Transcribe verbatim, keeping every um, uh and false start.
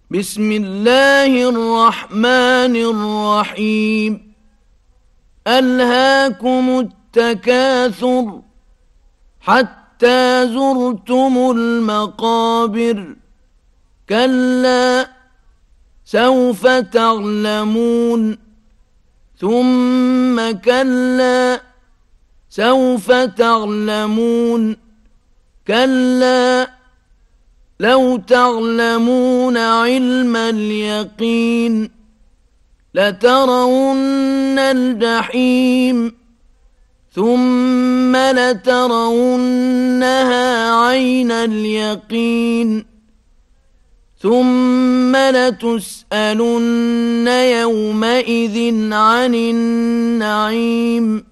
بسم الله الرحمن الرحيم ألهاكم التكاثر حتى زرتم المقابر كلا سوف تعلمون ثم كلا سوف تعلمون كلا لو تعلمون علم اليقين لترون الجحيم ثم لترونها عين اليقين ثم لتسألن يومئذ عن النعيم